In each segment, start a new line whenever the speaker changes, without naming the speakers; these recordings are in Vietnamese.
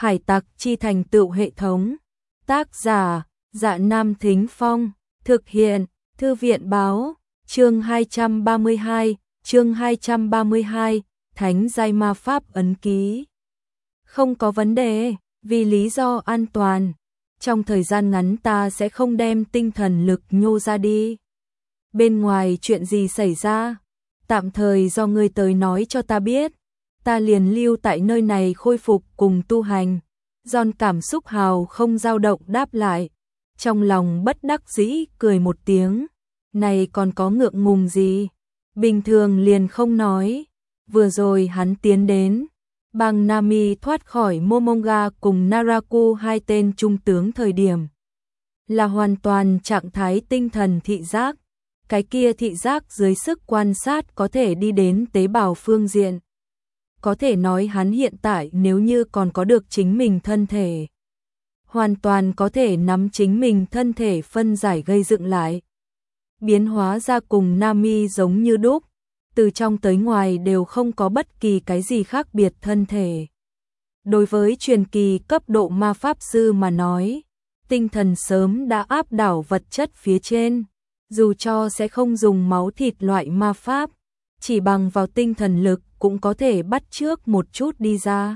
Hải tặc chi thành tựu hệ thống. Tác giả, Dạ Nam Thính Phong. Thực hiện, Thư viện báo. Chương 232, Thánh giai ma pháp ấn ký. Không có vấn đề, vì lý do an toàn. Trong thời gian ngắn ta sẽ không đem tinh thần lực nhô ra đi. Bên ngoài chuyện gì xảy ra? Tạm thời do ngươi tới nói cho ta biết. Ta liền lưu tại nơi này khôi phục cùng tu hành. John cảm xúc hào không dao động đáp lại. Trong lòng bất đắc dĩ cười một tiếng. Này còn có ngượng ngùng gì? Bình thường liền không nói. Vừa rồi hắn tiến đến. Bang Nami thoát khỏi Momonga cùng Naraku, hai tên trung tướng thời điểm. Là hoàn toàn trạng thái tinh thần thị giác. Cái kia thị giác dưới sức quan sát có thể đi đến tế bào phương diện. Có thể nói hắn hiện tại nếu như còn có được chính mình thân thể. Hoàn toàn có thể nắm chính mình thân thể phân giải gây dựng lại. Biến hóa ra cùng Nami giống như đúc. Từ trong tới ngoài đều không có bất kỳ cái gì khác biệt thân thể. Đối với truyền kỳ cấp độ ma pháp sư mà nói, tinh thần sớm đã áp đảo vật chất phía trên. Dù cho sẽ không dùng máu thịt loại ma pháp, chỉ bằng vào tinh thần lực cũng có thể bắt chước một chút đi ra.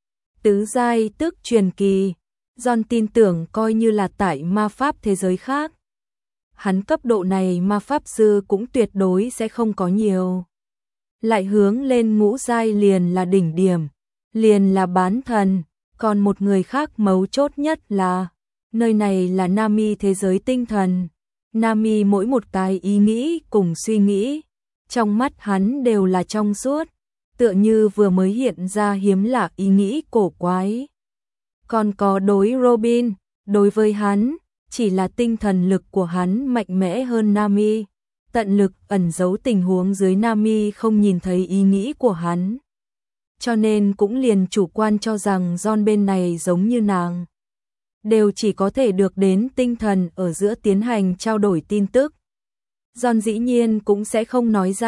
Tứ giai tức truyền kỳ, John tin tưởng coi như là tại ma pháp thế giới khác. Hắn cấp độ này ma pháp sư cũng tuyệt đối sẽ không có nhiều. Lại hướng lên ngũ giai liền là đỉnh điểm, liền là bán thần, còn một người khác mấu chốt nhất là, nơi này là Nami thế giới tinh thần. Nami mỗi một cái ý nghĩ cùng suy nghĩ, trong mắt hắn đều là trong suốt, tựa như vừa mới hiện ra hiếm lạ ý nghĩ cổ quái. Còn có đối Robin, đối với hắn, chỉ là tinh thần lực của hắn mạnh mẽ hơn Nami, tận lực ẩn giấu tình huống dưới Nami không nhìn thấy ý nghĩ của hắn. Cho nên cũng liền chủ quan cho rằng John bên này giống như nàng. Đều chỉ có thể được đến tinh thần ở giữa tiến hành trao đổi tin tức. John dĩ nhiên cũng sẽ không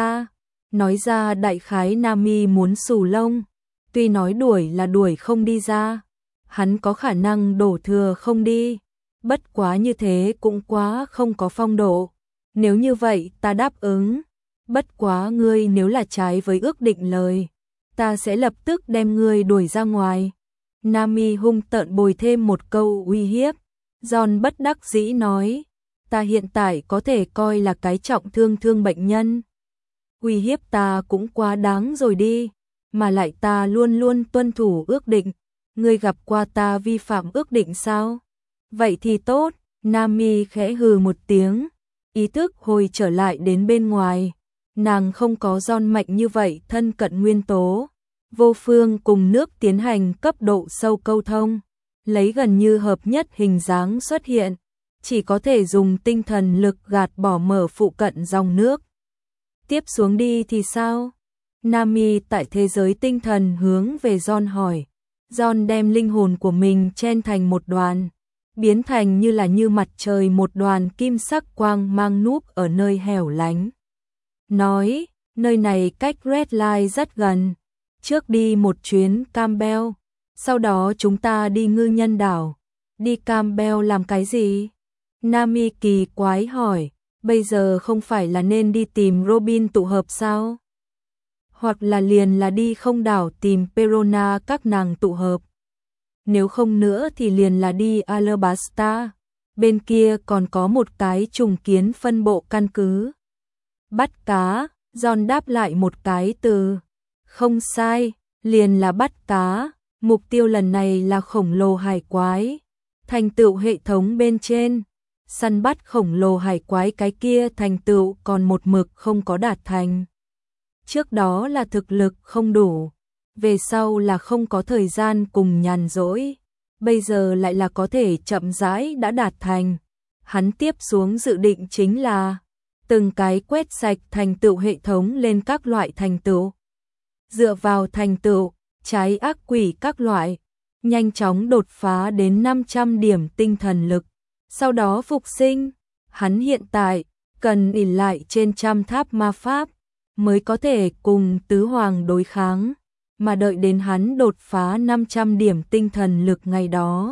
nói ra đại khái Nami muốn xù lông, tuy nói đuổi là đuổi không đi ra, hắn có khả năng đổ thừa không đi, bất quá như thế cũng quá không có phong độ, nếu như vậy ta đáp ứng, bất quá ngươi nếu là trái với ước định lời, ta sẽ lập tức đem ngươi đuổi ra ngoài. Nami hung tợn bồi thêm một câu uy hiếp. John bất đắc dĩ nói, ta hiện tại có thể coi là cái trọng thương bệnh nhân. Uy hiếp ta cũng quá đáng rồi đi, mà lại ta luôn luôn tuân thủ ước định. Ngươi gặp qua ta vi phạm ước định sao? Vậy thì tốt, Nami khẽ hừ một tiếng, ý thức hồi trở lại đến bên ngoài. Nàng không có John mạnh như vậy thân cận nguyên tố. Vô phương cùng nước tiến hành cấp độ sâu câu thông, lấy gần như hợp nhất hình dáng xuất hiện, chỉ có thể dùng tinh thần lực gạt bỏ mở phụ cận dòng nước. Tiếp xuống đi thì sao? Nami tại thế giới tinh thần hướng về John hỏi. John đem linh hồn của mình chen thành một đoàn, biến thành như mặt trời một đoàn kim sắc quang mang núp ở nơi hẻo lánh. Nói, nơi này cách Red Line rất gần. Trước đi một chuyến Campbell, sau đó chúng ta đi Ngư Nhân đảo. Đi Campbell làm cái gì? Nami kỳ quái hỏi, bây giờ không phải là nên đi tìm Robin tụ hợp sao? Hoặc là liền là đi không đảo tìm Perona các nàng tụ hợp. Nếu không nữa thì liền là đi Alabasta. Bên kia còn có một cái trùng kiến phân bộ căn cứ. Bắt cá, John đáp lại một cái từ. Không sai, liền là bắt cá, mục tiêu lần này là khổng lồ hải quái. Thành tựu hệ thống bên trên, săn bắt khổng lồ hải quái cái kia thành tựu còn một mực không có đạt thành. Trước đó là thực lực không đủ, về sau là không có thời gian cùng nhàn rỗi, bây giờ lại là có thể chậm rãi đã đạt thành. Hắn tiếp xuống dự định chính là từng cái quét sạch thành tựu hệ thống lên các loại thành tựu. Dựa vào thành tựu, trái ác quỷ các loại, nhanh chóng đột phá đến 500 điểm tinh thần lực, sau đó phục sinh. Hắn hiện tại cần ỷ lại trên trăm tháp ma pháp mới có thể cùng tứ hoàng đối kháng. mà đợi đến hắn đột phá 500 điểm tinh thần lực ngày đó.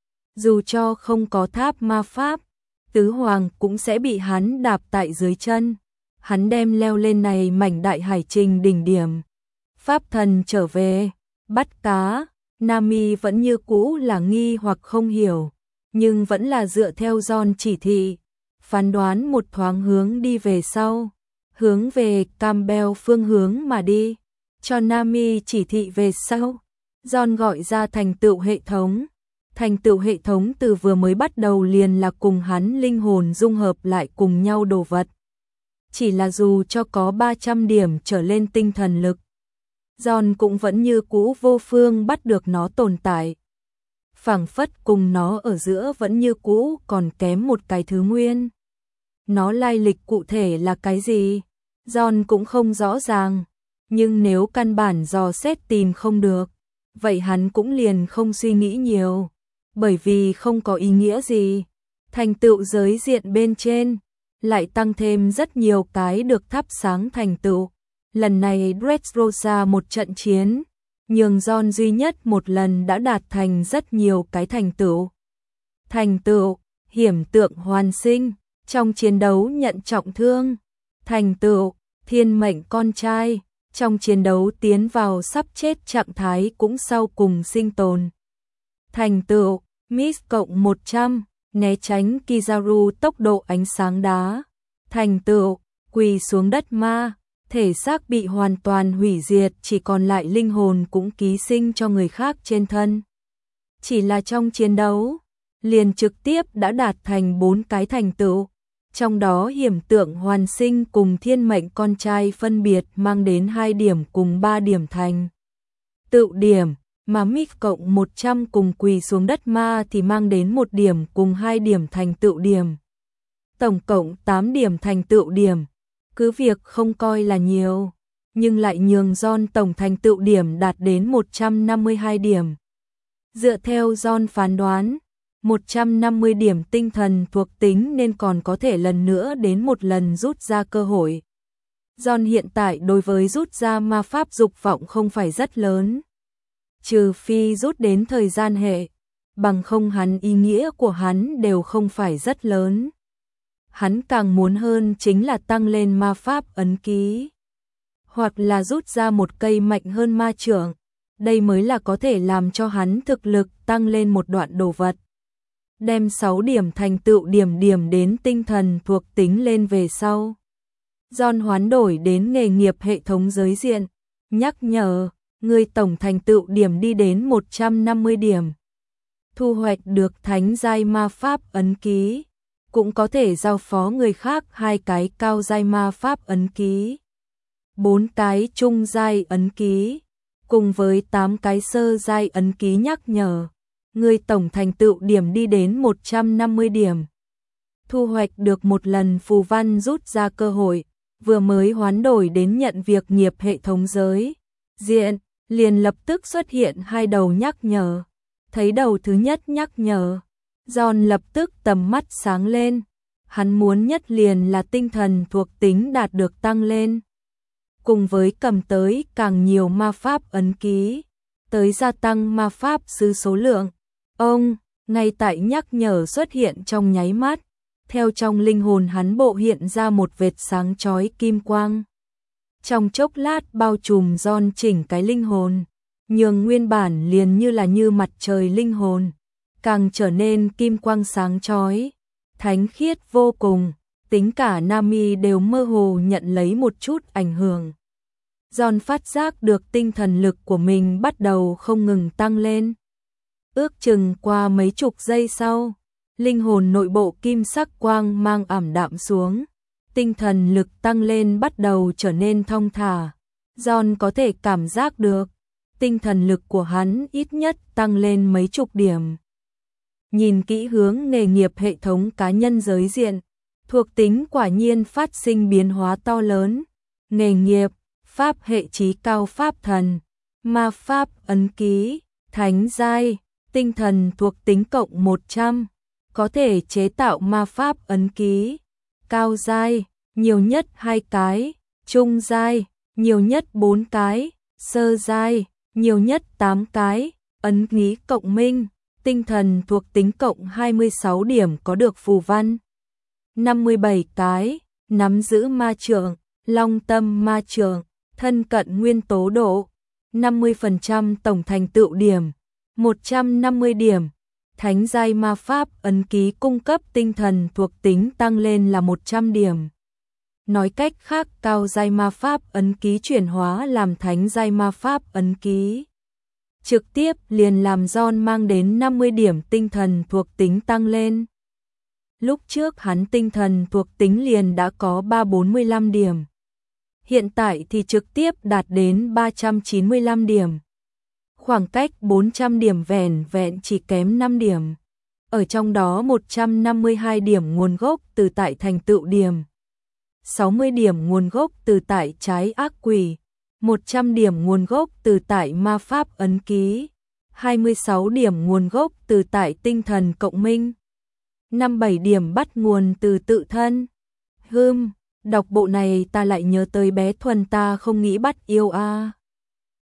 Dù cho không có tháp ma pháp, tứ hoàng cũng sẽ bị hắn đạp tại dưới chân. Hắn đem leo lên này mảnh đại hải trình đỉnh điểm. Pháp thần trở về, bắt cá, Nami vẫn như cũ là nghi hoặc không hiểu, nhưng vẫn là dựa theo John chỉ thị, phán đoán một thoáng hướng đi về sau, hướng về Campbell phương hướng mà đi, cho Nami chỉ thị về sau. John gọi ra thành tựu hệ thống. Thành tựu hệ thống từ vừa mới bắt đầu liền là cùng hắn linh hồn dung hợp lại cùng nhau đồ vật. Chỉ là dù cho có 300 điểm trở lên tinh thần lực, John cũng vẫn như cũ vô phương bắt được nó tồn tại. Phảng phất cùng nó ở giữa vẫn như cũ còn kém một cái thứ nguyên. Nó lai lịch cụ thể là cái gì? John cũng không rõ ràng, nhưng nếu căn bản dò xét tìm không được, vậy hắn cũng liền không suy nghĩ nhiều, bởi vì không có ý nghĩa gì. Thành tựu giới diện bên trên lại tăng thêm rất nhiều cái được thắp sáng thành tựu. Lần này Dressrosa một trận chiến, nhường John duy nhất một lần đã đạt thành rất nhiều cái thành tựu. Thành tựu, hiểm tượng hoàn sinh, trong chiến đấu nhận trọng thương. Thành tựu, thiên mệnh con trai, trong chiến đấu tiến vào sắp chết trạng thái cũng sau cùng sinh tồn. Thành tựu, Miss cộng 100, né tránh Kizaru tốc độ ánh sáng đá. Thành tựu, quỳ xuống đất ma, thể xác bị hoàn toàn hủy diệt, chỉ còn lại linh hồn cũng ký sinh cho người khác trên thân. Chỉ là trong chiến đấu, liền trực tiếp đã đạt thành 4 cái thành tựu, trong đó hiểm tượng hoàn sinh cùng thiên mệnh con trai phân biệt mang đến 2 điểm cùng 3 điểm thành tựu điểm, mà Miss cộng 100 cùng quỳ xuống đất ma thì mang đến 1 điểm cùng 2 điểm thành tựu điểm. Tổng cộng 8 điểm thành tựu điểm. Cứ việc không coi là nhiều, nhưng lại nhường John tổng thành tựu điểm đạt đến 152 điểm. Dựa theo John phán đoán, 150 điểm tinh thần thuộc tính nên còn có thể lần nữa đến một lần rút ra cơ hội. John hiện tại đối với rút ra ma pháp dục vọng không phải rất lớn. Trừ phi rút đến thời gian hệ, bằng không hắn ý nghĩa của hắn đều không phải rất lớn. Hắn càng muốn hơn chính là tăng lên ma pháp ấn ký, hoặc là rút ra một cây mạnh hơn ma chưởng, đây mới là có thể làm cho hắn thực lực tăng lên một đoạn đồ vật. Đem 6 điểm thành tựu điểm đến tinh thần thuộc tính lên về sau. John hoán đổi đến nghề nghiệp hệ thống giới diện, nhắc nhở, người tổng thành tựu điểm đi đến 150 điểm. Thu hoạch được thánh giai ma pháp ấn ký, cũng có thể giao phó người khác 2 cái cao giai ma pháp ấn ký, 4 cái trung giai ấn ký, cùng với 8 cái sơ giai ấn ký nhắc nhở. Người tổng thành tựu điểm đi đến 150 điểm. Thu hoạch được một lần phù văn rút ra cơ hội, vừa mới hoán đổi đến nhận việc nghiệp hệ thống giới diện, liền lập tức xuất hiện 2 đầu nhắc nhở. Thấy đầu thứ nhất nhắc nhở, John lập tức tầm mắt sáng lên. Hắn muốn nhất liền là tinh thần thuộc tính đạt được tăng lên, cùng với cầm tới càng nhiều ma pháp ấn ký, tới gia tăng ma pháp sư số lượng. Ông, ngay tại nhắc nhở xuất hiện trong nháy mắt, theo trong linh hồn hắn bộ hiện ra một vệt sáng chói kim quang. Trong chốc lát bao trùm John chỉnh cái linh hồn, nhường nguyên bản liền như mặt trời linh hồn, càng trở nên kim quang sáng chói, thánh khiết vô cùng, tính cả Nami đều mơ hồ nhận lấy một chút ảnh hưởng. John phát giác được tinh thần lực của mình bắt đầu không ngừng tăng lên. Ước chừng qua mấy chục giây sau, linh hồn nội bộ kim sắc quang mang ảm đạm xuống, tinh thần lực tăng lên bắt đầu trở nên thong thả. John có thể cảm giác được, tinh thần lực của hắn ít nhất tăng lên mấy chục điểm. Nhìn kỹ hướng nghề nghiệp hệ thống cá nhân giới diện, thuộc tính quả nhiên phát sinh biến hóa to lớn. Nghề nghiệp, pháp hệ chí cao pháp thần, ma pháp ấn ký, thánh giai, tinh thần thuộc tính cộng 100, có thể chế tạo ma pháp ấn ký, cao giai, nhiều nhất 2 cái, trung giai, nhiều nhất 4 cái, Sơ giai, nhiều nhất 8 cái, ấn ký cộng minh, tinh thần thuộc tính cộng 26 điểm có được phù văn. 57 cái, nắm giữ ma trượng, long tâm ma trượng, thân cận nguyên tố độ, 50% tổng thành tựu điểm, 150 điểm. Thánh giai ma pháp ấn ký cung cấp tinh thần thuộc tính tăng lên là 100 điểm. Nói cách khác, cao giai ma pháp ấn ký chuyển hóa làm thánh giai ma pháp ấn ký, trực tiếp liền làm John mang đến 50 điểm tinh thần thuộc tính tăng lên. Lúc trước hắn tinh thần thuộc tính liền đã có 345 điểm. Hiện tại thì trực tiếp đạt đến 395 điểm. Khoảng cách 400 điểm vẻn vẹn chỉ kém 5 điểm. Ở trong đó 152 điểm nguồn gốc từ tại thành tựu điểm, 60 điểm nguồn gốc từ tại trái ác quỷ, 100 điểm nguồn gốc từ tại ma pháp ấn ký, 26 điểm nguồn gốc từ tại tinh thần cộng minh, 57 điểm bắt nguồn từ tự thân. Đọc bộ này ta lại nhớ tới bé Thuần ta không nghĩ bắt yêu a.